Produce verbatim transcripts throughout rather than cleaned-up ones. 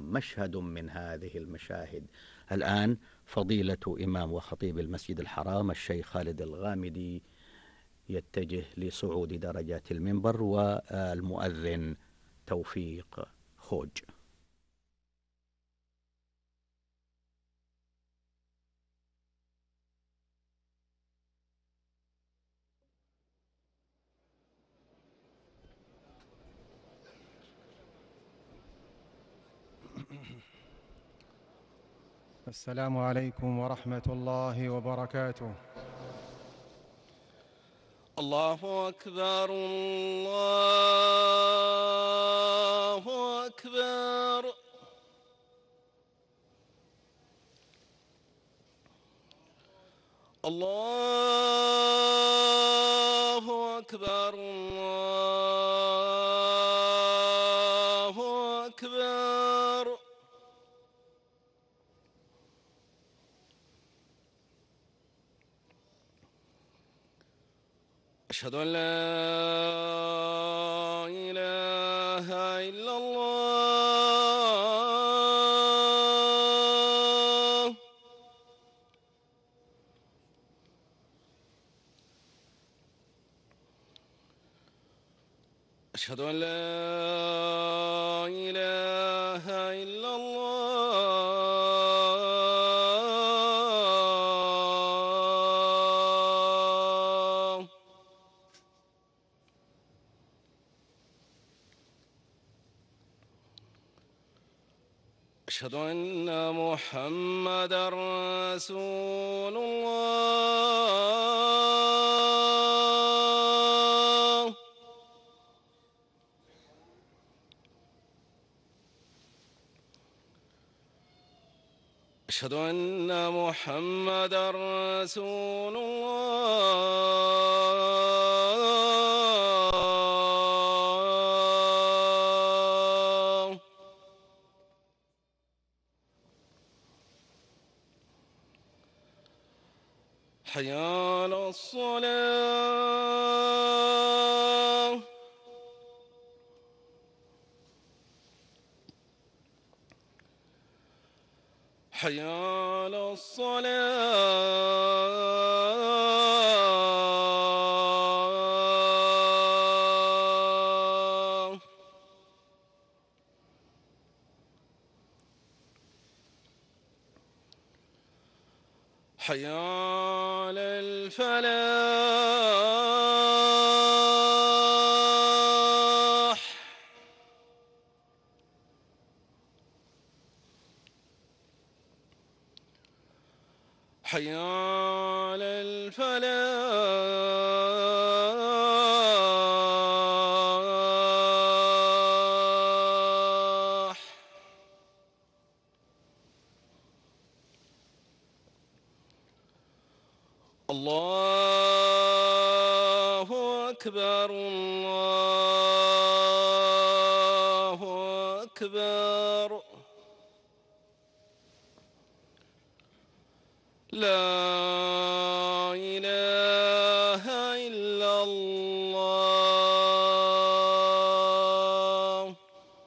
مشهد من هذه المشاهد. الآن فضيلة إمام وخطيب المسجد الحرام الشيخ خالد الغامدي يتجه لصعود درجات المنبر، والمؤذن توفيق خوج. السلام عليكم ورحمة الله وبركاته. الله أكبر الله أكبر. الله أكبر الله أكبر. أشهد أن لا إله إلا الله. أشهد أن لا إله إلا الله. أشهد أن محمدًا رسول الله. أشهد أن محمدًا رسول الله. حي على الصلاة. حي على الصلاة. حي على الفلاح. حي على الفلاح. الله أكبر الله أكبر. لا إله إلا الله.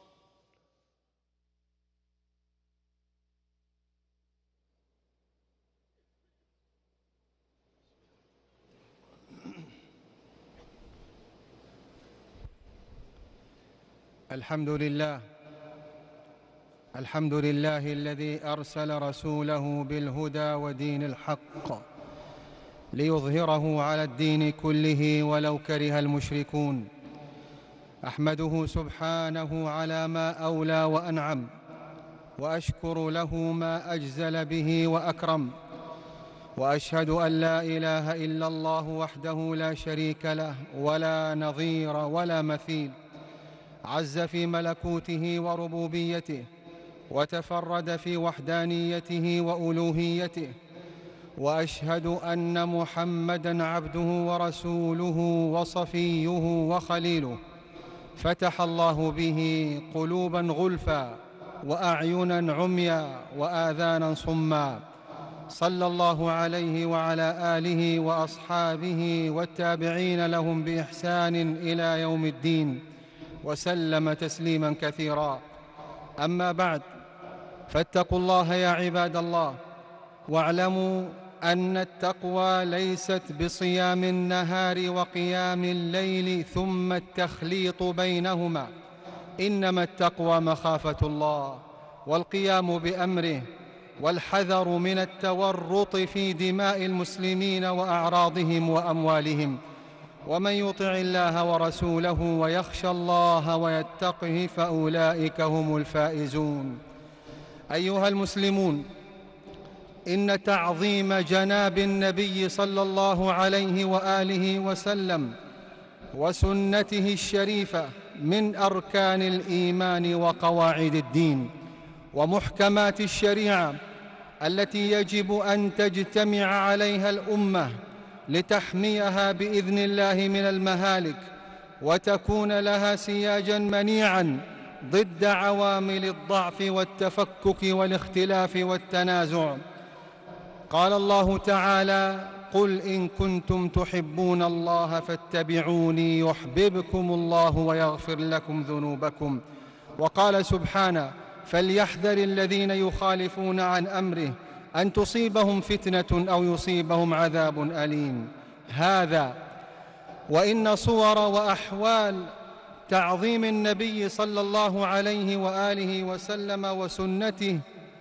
الحمد لله الحمد لله الذي أرسل رسوله بالهدى ودين الحق ليظهره على الدين كله ولو كره المشركون. أحمده سبحانه على ما أولى وأنعم، وأشكر له ما أجزل به وأكرم، وأشهد أن لا إله إلا الله وحده لا شريك له ولا نظير ولا مثيل، عز في ملكوته وربوبيته، وتفرد في وحدانيته وألوهيته. وأشهد أن محمدًا عبده ورسوله وصفيه وخليله، فتح الله به قلوبًا غلفا وأعينًا عميا وآذانا صما. صلى الله عليه وعلى آله وأصحابه والتابعين لهم بإحسان إلى يوم الدين، وسلم تسليماً كثيرا. أما بعد، فاتقوا الله يا عباد الله، واعلموا أن التقوى ليست بصيام النهار وقيام الليل ثم التخليط بينهما، إنما التقوى مخافة الله والقيام بأمره والحذر من التورط في دماء المسلمين وأعراضهم وأموالهم. ومن يطع الله ورسوله ويخشى الله ويتقه فأولئك هم الفائزون. أيها المسلمون، إن تعظيم جناب النبي صلى الله عليه وآله وسلم وسنته الشريفة من أركان الإيمان وقواعد الدين ومحكمات الشريعة التي يجب أن تجتمع عليها الأمة لتحميها بإذن الله من المهالك وتكون لها سياجا منيعا ضد عوامل الضعف والتفكك والاختلاف والتنازع. قال الله تعالى: قل إن كنتم تحبون الله فاتبعوني يحببكم الله ويغفر لكم ذنوبكم. وقال سبحانه: فليحذر الذين يخالفون عن أمره أن تصيبهم فتنة أو يصيبهم عذاب أليم. هذا وإن صور وأحوال تعظيم النبي صلى الله عليه وآله وسلم وسنته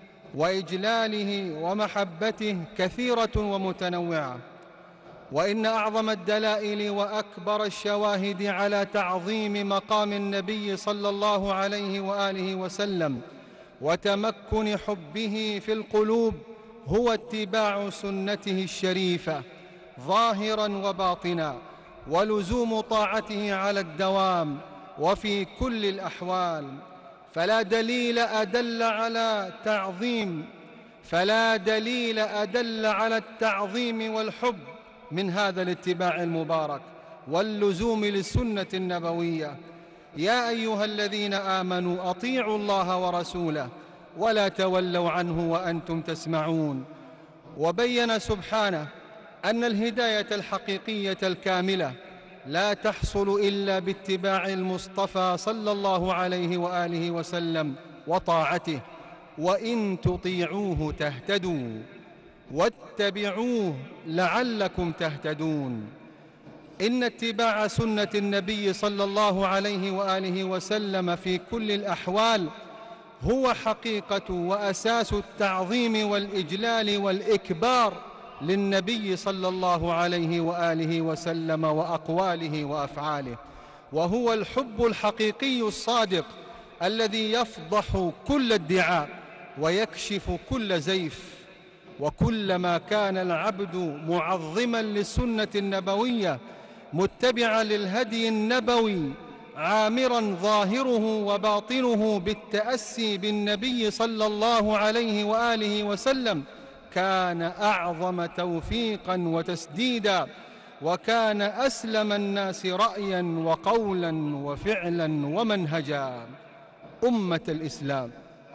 وإجلاله ومحبته كثيرة ومتنوعة، وإن أعظم الدلائل وأكبر الشواهد على تعظيم مقام النبي صلى الله عليه وآله وسلم وتمكن حبه في القلوب هو اتباع سنته الشريفة ظاهراً وباطناً، ولزوم طاعته على الدوام وفي كل الأحوال. فلا دليل أدل على تعظيم فلا دليل أدل على التعظيم والحب من هذا الاتباع المبارك واللزوم للسنة النبوية. يا أيها الذين آمنوا أطيعوا الله ورسوله ولا تولوا عنه وأنتم تسمعون. وبين سبحانه أن الهداية الحقيقية الكاملة لا تحصل إلا باتباع المصطفى صلى الله عليه وآله وسلم وطاعته، وإن تطيعوه تهتدوا واتبعوه لعلكم تهتدون. إن اتباع سنة النبي صلى الله عليه وآله وسلم في كل الأحوال هو حقيقة وأساس التعظيم والإجلال والإكبار للنبي صلى الله عليه وآله وسلم وأقواله وأفعاله، وهو الحب الحقيقي الصادق الذي يفضح كل ادعاء ويكشف كل زيف. وكلما كان العبد معظما للسنة النبوية متبعا للهدي النبوي عامرا ظاهره وباطنه بالتأسي بالنبي صلى الله عليه وآله وسلم كان أعظم توفيقا وتسديدا، وكان أسلم الناس رأيا وقولا وفعلا ومنهجا. أمة الإسلام،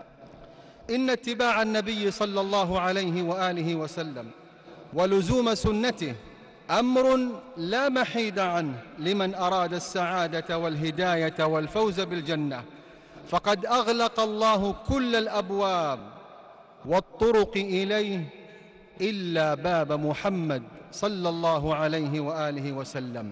إن اتباع النبي صلى الله عليه وآله وسلم ولزوم سنته أمر لا محيد عنه لمن أراد السعادة والهداية والفوز بالجنة، فقد أغلق الله كل الأبواب والطرق إليه إلا باب محمد صلى الله عليه وآله وسلم.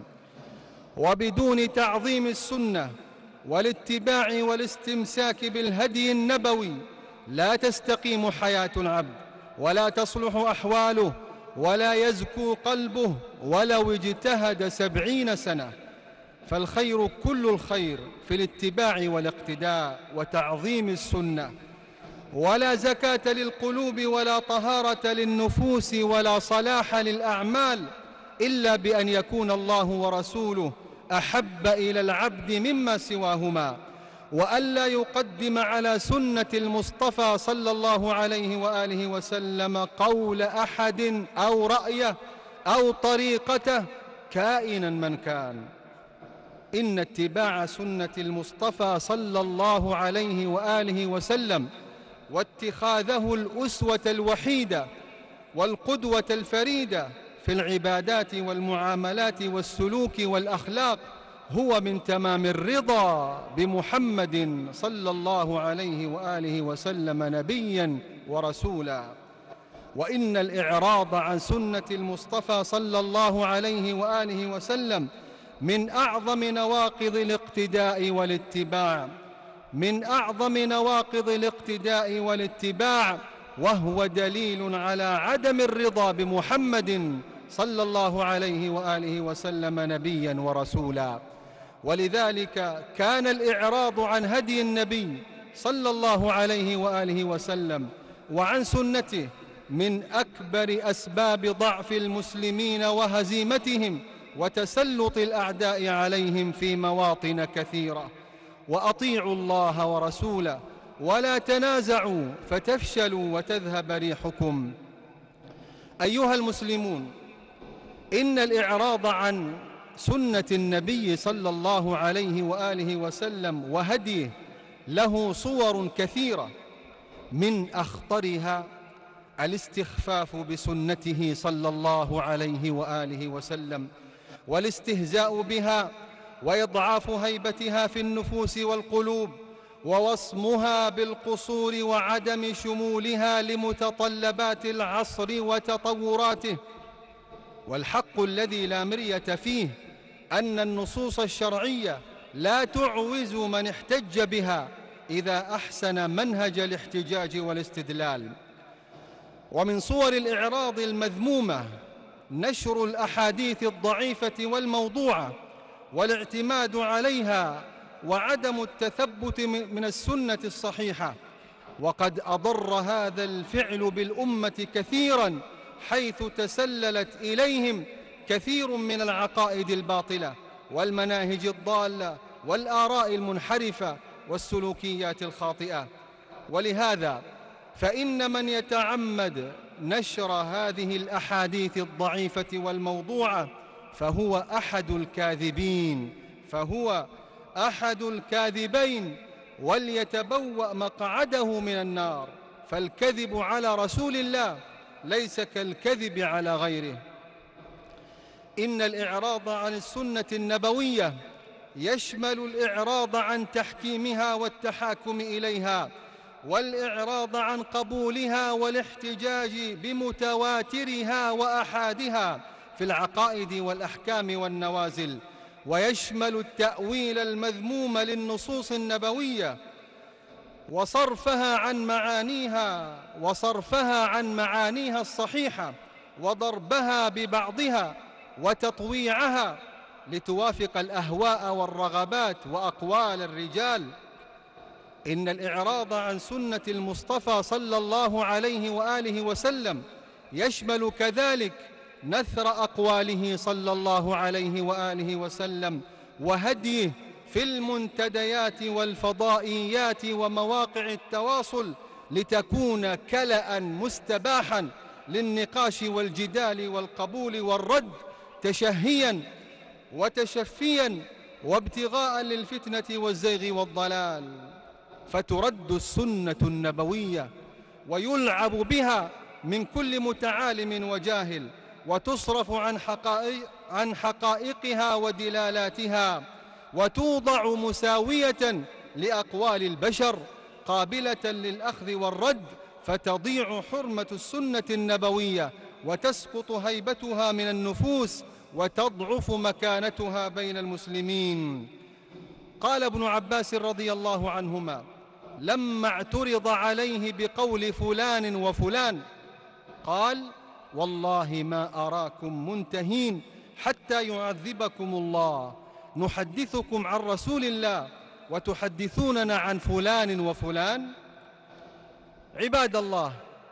وبدون تعظيم السنة والاتباع والاستمساك بالهدي النبوي لا تستقيم حياة العبد ولا تصلح أحواله ولا يزكو قلبه ولو اجتهد سبعين سنة. فالخير كل الخير في الاتباع والاقتداء وتعظيم السنة. ولا زكاة للقلوب ولا طهارة للنفوس ولا صلاح للأعمال إلا بأن يكون الله ورسوله أحب إلى العبد مما سواهما، وألا يقدم على سنة المصطفى صلى الله عليه وآله وسلم قول أحد أو رأيه أو طريقته كائنا من كان. إن اتباع سنة المصطفى صلى الله عليه وآله وسلم واتخاذه الأسوة الوحيدة والقدوة الفريدة في العبادات والمعاملات والسلوك والأخلاق هو من تمام الرضا بمحمد صلى الله عليه وآله وسلم نبيا ورسولا. وإن الإعراض عن سنة المصطفى صلى الله عليه وآله وسلم من أعظم نواقض الاقتداء والاتباع من أعظم نواقض الاقتداء والاتباع وهو دليل على عدم الرضا بمحمد صلى الله عليه وآله وسلم نبيا ورسولا. ولذلك كان الإعراض عن هدي النبي صلى الله عليه وآله وسلم وعن سنته من أكبر أسباب ضعف المسلمين وهزيمتهم وتسلط الأعداء عليهم في مواطن كثيرة. وأطيعوا الله ورسوله ولا تنازعوا فتفشلوا وتذهب ريحكم. أيها المسلمون، إن الإعراض عن سنة النبي صلى الله عليه وآله وسلم وهديه له صور كثيرة، من أخطرها الاستخفاف بسنته صلى الله عليه وآله وسلم والاستهزاء بها وإضعاف هيبتها في النفوس والقلوب ووصمها بالقصور وعدم شمولها لمتطلبات العصر وتطوراته. والحق الذي لا مرية فيه أن النصوص الشرعية لا تعوز من احتج بها إذا أحسن منهج الاحتجاج والاستدلال. ومن صور الإعراض المذمومة نشر الأحاديث الضعيفة والموضوعة والاعتماد عليها وعدم التثبت من السنة الصحيحة. وقد أضر هذا الفعل بالأمة كثيراً، حيث تسللت إليهم كثير من العقائد الباطلة والمناهج الضالة والآراء المنحرفة والسلوكيات الخاطئة. ولهذا فإن من يتعمد نشر هذه الأحاديث الضعيفة والموضوعة فهو أحد الكاذبين فهو أحد الكاذبين وليتبوأ مقعده من النار. فالكذب على رسول الله ليس كالكذب على غيره. إن الإعراض عن السنة النبوية يشمل الإعراض عن تحكيمها والتحاكم إليها، والإعراض عن قبولها والاحتجاج بمتواترها وأحادها في العقائد والأحكام والنوازل، ويشمل التأويل المذموم للنصوص النبوية وصرفها عن معانيها وصرفها عن معانيها الصحيحة وضربها ببعضها وتطويعها لتوافق الأهواء والرغبات وأقوال الرجال. إن الإعراض عن سنة المصطفى صلى الله عليه وآله وسلم يشمل كذلك نثر أقواله صلى الله عليه وآله وسلم وهديه في المنتديات والفضائيات ومواقع التواصل لتكون كلأ مستباحا للنقاش والجدال والقبول والرد، تشهيا وتشفيا وابتغاء للفتنة والزيغ والضلال. فترد السنة النبوية ويلعب بها من كل متعالم وجاهل، وتصرف عن حقائق عن حقائقها ودلالاتها، وتوضع مساوية لأقوال البشر قابلة للأخذ والرد، فتضيع حرمة السنة النبوية وتسقط هيبتها من النفوس وتضعف مكانتها بين المسلمين. قال ابن عباس رضي الله عنهما لما اعترض عليه بقول فلان وفلان قال: والله ما أراكم منتهين حتى يعذبكم الله، نحدثكم عن رسول الله وتحدثوننا عن فلان وفلان. عباد الله،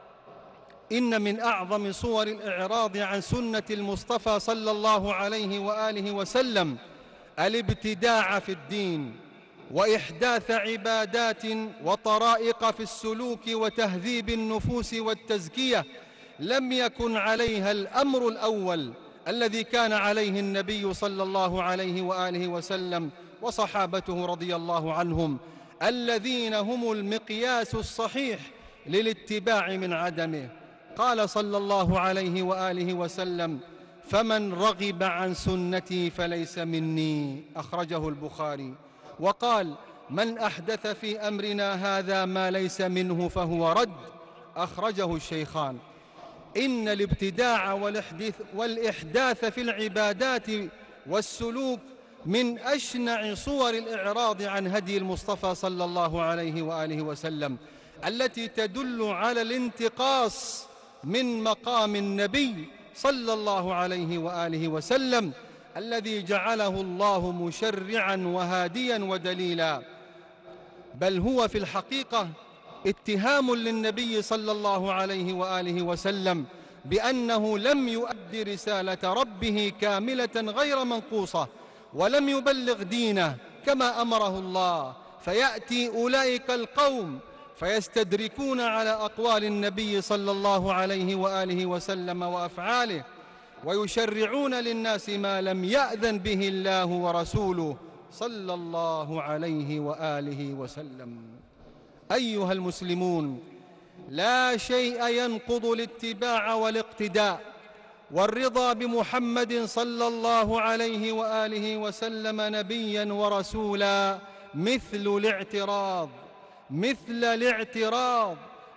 إن من أعظم صور الإعراض عن سنة المصطفى صلى الله عليه وآله وسلم الابتداع في الدين وإحداث عبادات وطرائق في السلوك وتهذيب النفوس والتزكية لم يكن عليها الأمر الأول الذي كان عليه النبي صلى الله عليه وآله وسلم وصحابته رضي الله عنهم، الذين هم المقياس الصحيح للاتباع من عدمه. قال صلى الله عليه وآله وسلم: فمن رغب عن سنتي فليس مني، أخرجه البخاري. وقال: من أحدث في أمرنا هذا ما ليس منه فهو رد، أخرجه الشيخان. إن الابتداع والإحداث في العبادات والسلوك من أشنع صور الإعراض عن هدي المصطفى صلى الله عليه وآله وسلم، التي تدل على الانتقاص من مقام النبي صلى الله عليه وآله وسلم، الذي جعله الله مشرعا وهاديا ودليلا. بل هو في الحقيقة اتهام للنبي صلى الله عليه وآله وسلم بأنه لم يؤدي رسالة ربه كاملة غير منقوصة، ولم يبلغ دينه كما أمره الله. فيأتي أولئك القوم فيستدركون على أقوال النبي صلى الله عليه وآله وسلم وأفعاله، ويشرعون للناس ما لم يأذن به الله ورسوله صلى الله عليه وآله وسلم. أيها المسلمون، لا شيء ينقض الاتباع والاقتداء والرضا بمحمد صلى الله عليه وآله وسلم نبيا ورسولا مثل الاعتراض مثل الاعتراض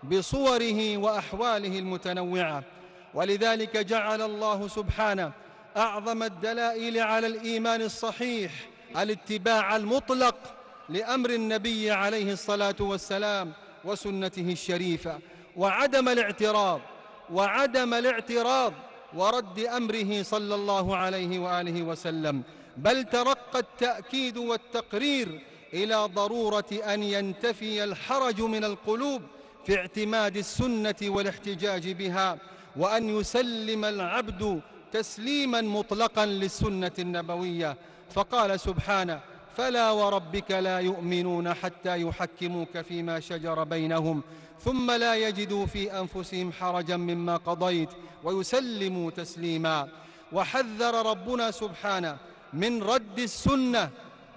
بصوره وأحواله المتنوعة. ولذلك جعل الله سبحانه أعظم الدلائل على الإيمان الصحيح الاتباع المطلق لأمر النبي عليه الصلاة والسلام وسنته الشريفة، وعدم الاعتراض وعدم الاعتراض ورد أمره صلى الله عليه وآله وسلم، بل ترقى التأكيد والتقرير إلى ضرورة أن ينتفي الحرج من القلوب في اعتماد السنة والاحتجاج بها، وأن يسلم العبد تسليما مطلقا للسنة النبوية. فقال سبحانه: فلا وربك لا يؤمنون حتى يحكموك فيما شجر بينهم ثم لا يجدوا في أنفسهم حرجا مما قضيت ويسلموا تسليما. وحذر ربنا سبحانه من رد السنة،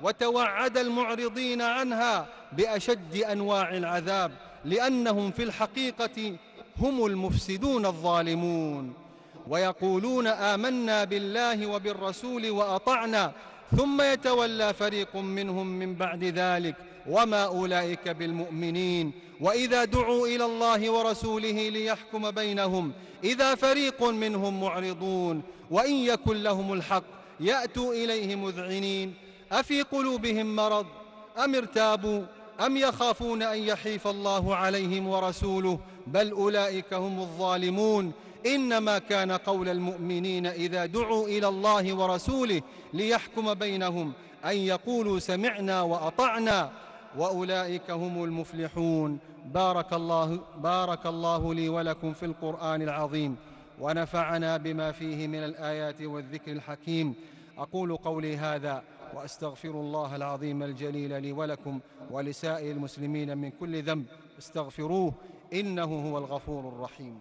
وتوعد المعرضين عنها بأشد أنواع العذاب، لأنهم في الحقيقة هم المفسدون الظالمون. ويقولون آمنا بالله وبالرسول وأطعنا ثم يتولى فريق منهم من بعد ذلك وما أولئك بالمؤمنين، وإذا دعوا إلى الله ورسوله ليحكم بينهم إذا فريق منهم معرضون وإن يكن لهم الحق يأتوا إليه مذعنين أفي قلوبهم مرض أم ارتابوا أم يخافون أن يحيف الله عليهم ورسوله بل أولئك هم الظالمون. إنما كان قول المؤمنين إذا دعوا إلى الله ورسوله ليحكم بينهم أن يقولوا سمعنا وأطعنا وأولئك هم المفلحون. بارك الله, بارك الله لي ولكم في القرآن العظيم، ونفعنا بما فيه من الآيات والذكر الحكيم. أقول قولي هذا وأستغفر الله العظيم الجليل لي ولكم ولسائر المسلمين من كل ذنب، استغفروه إنه هو الغفور الرحيم.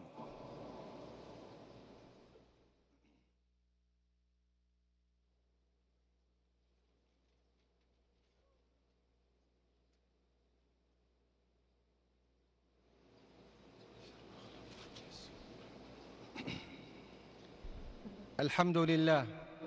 الحمد لله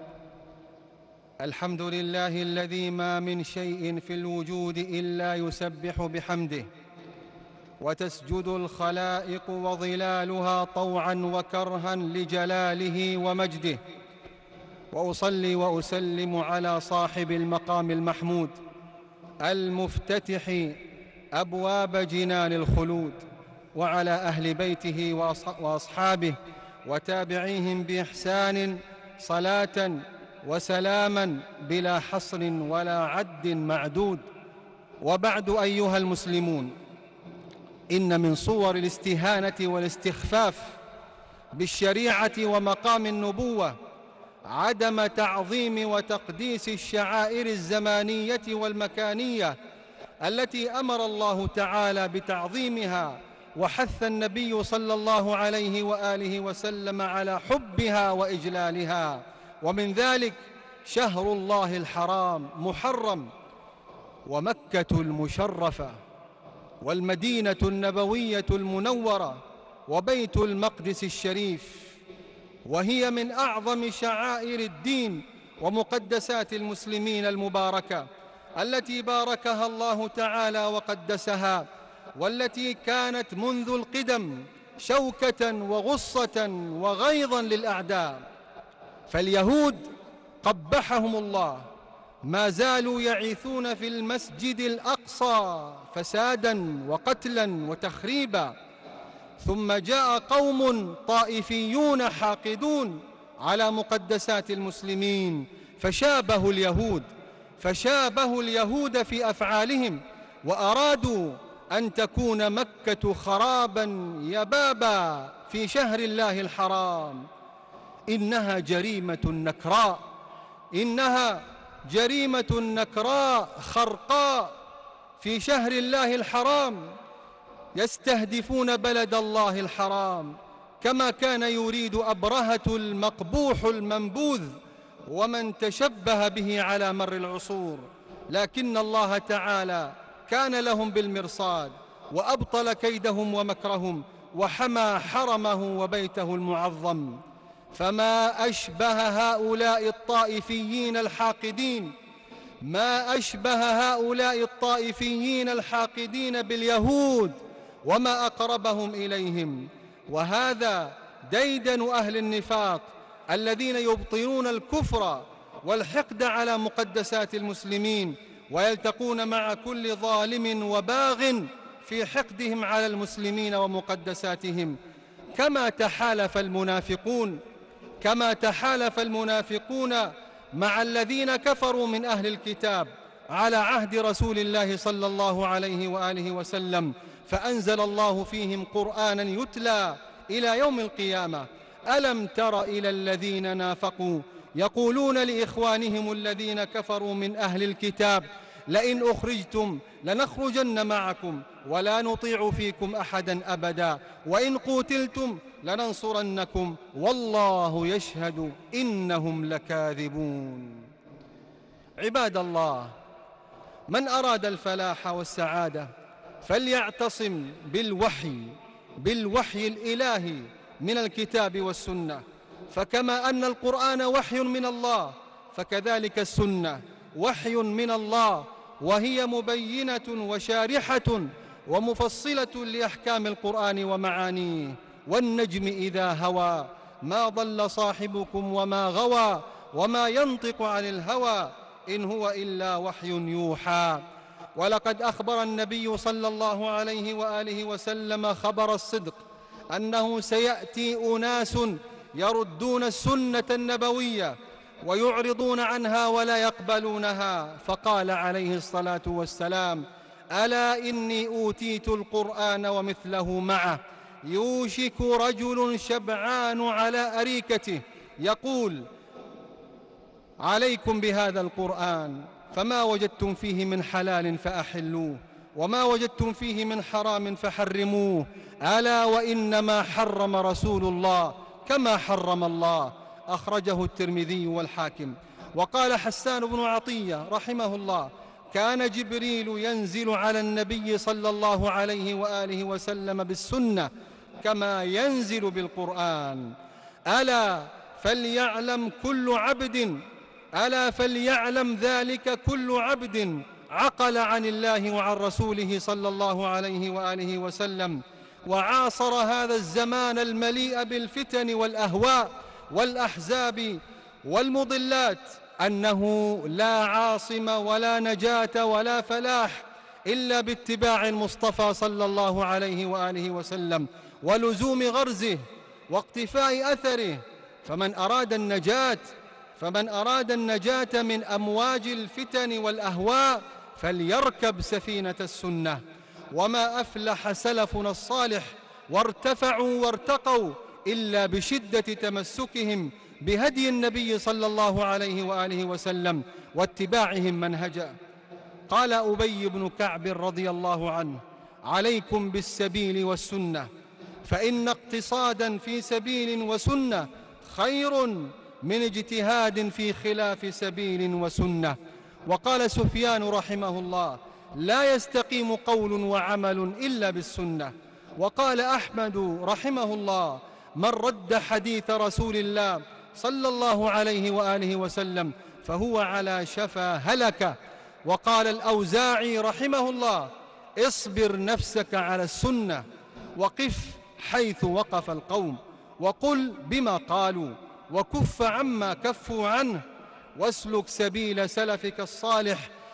الحمد لله الذي ما من شيء في الوجود إلا يسبح بحمده، وتسجد الخلائق وظلالها طوعا وكرها لجلاله ومجده. وأصلي وأسلم على صاحب المقام المحمود المفتتح أبواب جنان الخلود، وعلى أهل بيته وأصحابه وتابعيهم بإحسان صلاة وسلاما بلا حصر ولا عد معدود. وبعد أيها المسلمون، إن من صور الاستهانة والاستخفاف بالشريعة ومقام النبوة عدم تعظيم وتقديس الشعائر الزمانية والمكانية التي أمر الله تعالى بتعظيمها، وحث النبي صلى الله عليه وآله وسلم على حبها وإجلالها. ومن ذلك شهر الله الحرام محرم، ومكة المشرفة، والمدينة النبوية المنورة، وبيت المقدس الشريف. وهي من أعظم شعائر الدين ومقدسات المسلمين المباركة التي باركها الله تعالى وقدسها، والتي كانت منذ القدم شوكة وغصة وغيظا للأعداء. فاليهود قبحهم الله ما زالوا يعيثون في المسجد الأقصى فسادا وقتلا وتخريبا، ثم جاء قوم طائفيون حاقدون على مقدسات المسلمين فشابهوا اليهود فشابهوا اليهود في أفعالهم، وأرادوا أن تكون مكة خرابا يبابا في شهر الله الحرام. إنها جريمة نكراء، إنها جريمة نكراء خرقاء في شهر الله الحرام. يستهدفون بلد الله الحرام كما كان يريد أبرهة المقبوح المنبوذ ومن تشبه به على مر العصور، لكن الله تعالى كان لهم بالمرصاد وأبطل كيدهم ومكرهم وحمى حرمه وبيته المعظم. فما أشبه هؤلاء الطائفيين الحاقدين ما أشبه هؤلاء الطائفيين الحاقدين باليهود وما أقربهم إليهم. وهذا ديدن أهل النفاق الذين يبطنون الكفر والحقد على مقدسات المسلمين، ويلتقون مع كل ظالم وباغ في حقدهم على المسلمين ومقدساتهم. كما تحالف المنافقون كما تحالف المنافقون مع الذين كفروا من أهل الكتاب على عهد رسول الله صلى الله عليه وآله وسلم، فأنزل الله فيهم قرآنا يتلى إلى يوم القيامة. ألم تر إلى الذين نافقوا يقولون لإخوانهم الذين كفروا من أهل الكتاب لئن أخرجتم لنخرجن معكم ولا نطيع فيكم أحدا أبدا وإن قتلتم لننصرنكم والله يشهد إنهم لكاذبون. عباد الله، من أراد الفلاح والسعادة فليعتصم بالوحي بالوحي الإلهي من الكتاب والسنة، فكما أن القرآن وحي من الله فكذلك السنة وحي من الله، وهي مبينة وشارحة ومفصلة لأحكام القرآن ومعانيه. والنجم إذا هوى ما ضل صاحبكم وما غوى وما ينطق عن الهوى إن هو إلا وحي يوحى. ولقد أخبر النبي صلى الله عليه وآله وسلم خبر الصدق أنه سيأتي أناس يردون السنة النبوية ويعرضون عنها ولا يقبلونها، فقال عليه الصلاة والسلام: ألا إني أوتيت القرآن ومثله معه، يوشك رجل شبعان على أريكته يقول: عليكم بهذا القرآن، فما وجدتم فيه من حلال فأحلوه وما وجدتم فيه من حرام فحرموه، ألا وإنما حرم رسول الله كما حرم الله. أخرجه الترمذي والحاكم. وقال حسان بن عطية رحمه الله: كان جبريل ينزل على النبي صلى الله عليه وآله وسلم بالسنة كما ينزل بالقرآن. ألا فليعلم كل عبد ألا فليعلم ذلك كل عبد عقل عن الله وعن رسوله صلى الله عليه وآله وسلم، وعاصر هذا الزمان المليء بالفتن والأهواء والأحزاب والمضلات، أنه لا عاصم ولا نجاة ولا فلاح إلا باتباع المصطفى صلى الله عليه وآله وسلم ولزوم غرزه واقتفاء أثره. فمن أراد النجاة فمن أراد النجاة من أمواج الفتن والأهواء فليركب سفينة السنة. وما أفلح سلفنا الصالح وارتفعوا وارتقوا إلا بشدة تمسكهم بهدي النبي صلى الله عليه وآله وسلم واتباعهم منهجه. قال أبي بن كعب رضي الله عنه: عليكم بالسبيل والسنة، فإن اقتصادا في سبيل وسنة خير من اجتهاد في خلاف سبيل وسنة. وقال سفيان رحمه الله: لا يستقيم قول وعمل إلا بالسنة. وقال أحمد رحمه الله: من رد حديث رسول الله صلى الله عليه وآله وسلم فهو على شفا هلكة. وقال الأوزاعي رحمه الله: اصبر نفسك على السنة وقف حيث وقف القوم، وقل بما قالوا، وكف عما كفوا عنه، واسلك سبيل سلفك الصالح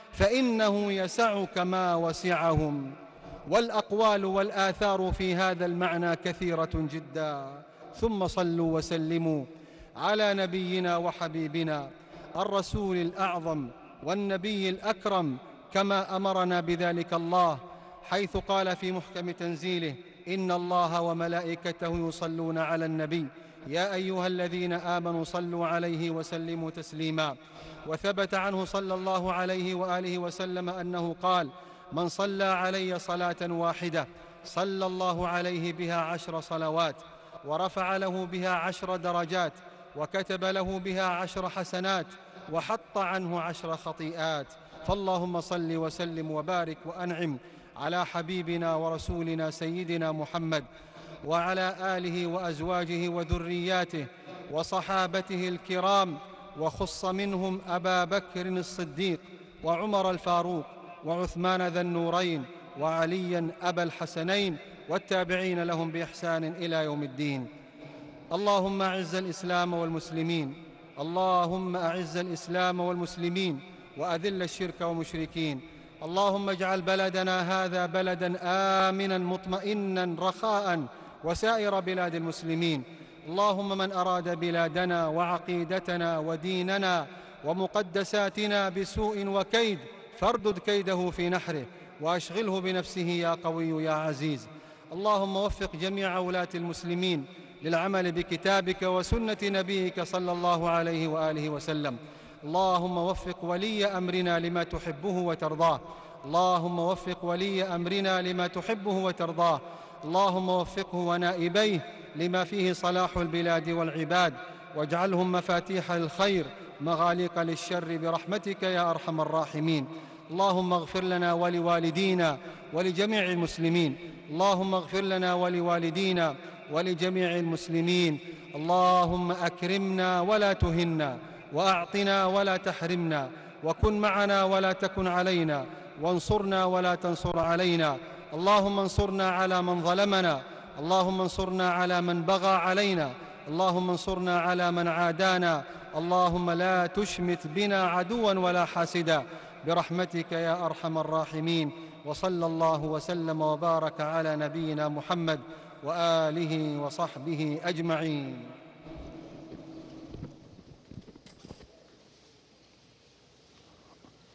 فإنه يسعك ما وسعهم. والأقوال والآثار في هذا المعنى كثيرة جدا. ثم صلوا وسلموا على نبينا وحبيبنا الرسول الأعظم والنبي الأكرم كما أمرنا بذلك الله، حيث قال في محكم تنزيله: إن الله وملائكته يصلون على النبي يا أيها الذين آمنوا صلوا عليه وسلموا تسليما. وثبت عنه صلى الله عليه وآله وسلم أنه قال: من صلى علي صلاة واحدة صلى الله عليه بها عشر صلوات، ورفع له بها عشر درجات، وكتب له بها عشر حسنات، وحط عنه عشر خطيئات. فاللهم صل وسلم وبارك وأنعم على حبيبنا ورسولنا سيدنا محمد وعلى آله وأزواجه وذرياته وصحابته الكرام، وخص منهم أبا بكر الصديق وعمر الفاروق وعثمان ذا النورين وعليا أبا الحسنين والتابعين لهم بإحسان إلى يوم الدين. اللهم أعز الإسلام والمسلمين، اللهم أعز الإسلام والمسلمين وأذل الشرك والمشركين. اللهم اجعل بلدنا هذا بلدا آمنا مطمئنا رخاء وسائر بلاد المسلمين. اللهم من أراد بلادنا وعقيدتنا وديننا ومقدساتنا بسوء وكيد فاردد كيده في نحره وأشغله بنفسه يا قوي يا عزيز. اللهم وفق جميع ولاة المسلمين للعمل بكتابك وسنة نبيك صلى الله عليه وآله وسلم. اللهم وفق ولي أمرنا لما تحبه وترضاه، اللهم وفق ولي أمرنا لما تحبه وترضاه، اللهم وفقه ونائبيه لما فيه صلاح البلاد والعباد، واجعلهم مفاتيح للخير مغاليق للشر برحمتك يا أرحم الراحمين. اللهم اغفر لنا ولوالدينا ولجميع المسلمين، اللهم اغفر لنا ولوالدينا ولجميع المسلمين. اللهم أكرمنا ولا تهنا، وأعطنا ولا تحرمنا، وكن معنا ولا تكن علينا، وانصرنا ولا تنصر علينا. اللهم انصرنا على من ظلمنا، اللهم انصرنا على من بغى علينا، اللهم انصرنا على من عادانا. اللهم لا تشمت بنا عدوا ولا حاسدا برحمتك يا أرحم الراحمين. وصلى الله وسلم وبارك على نبينا محمد وآله وصحبه أجمعين.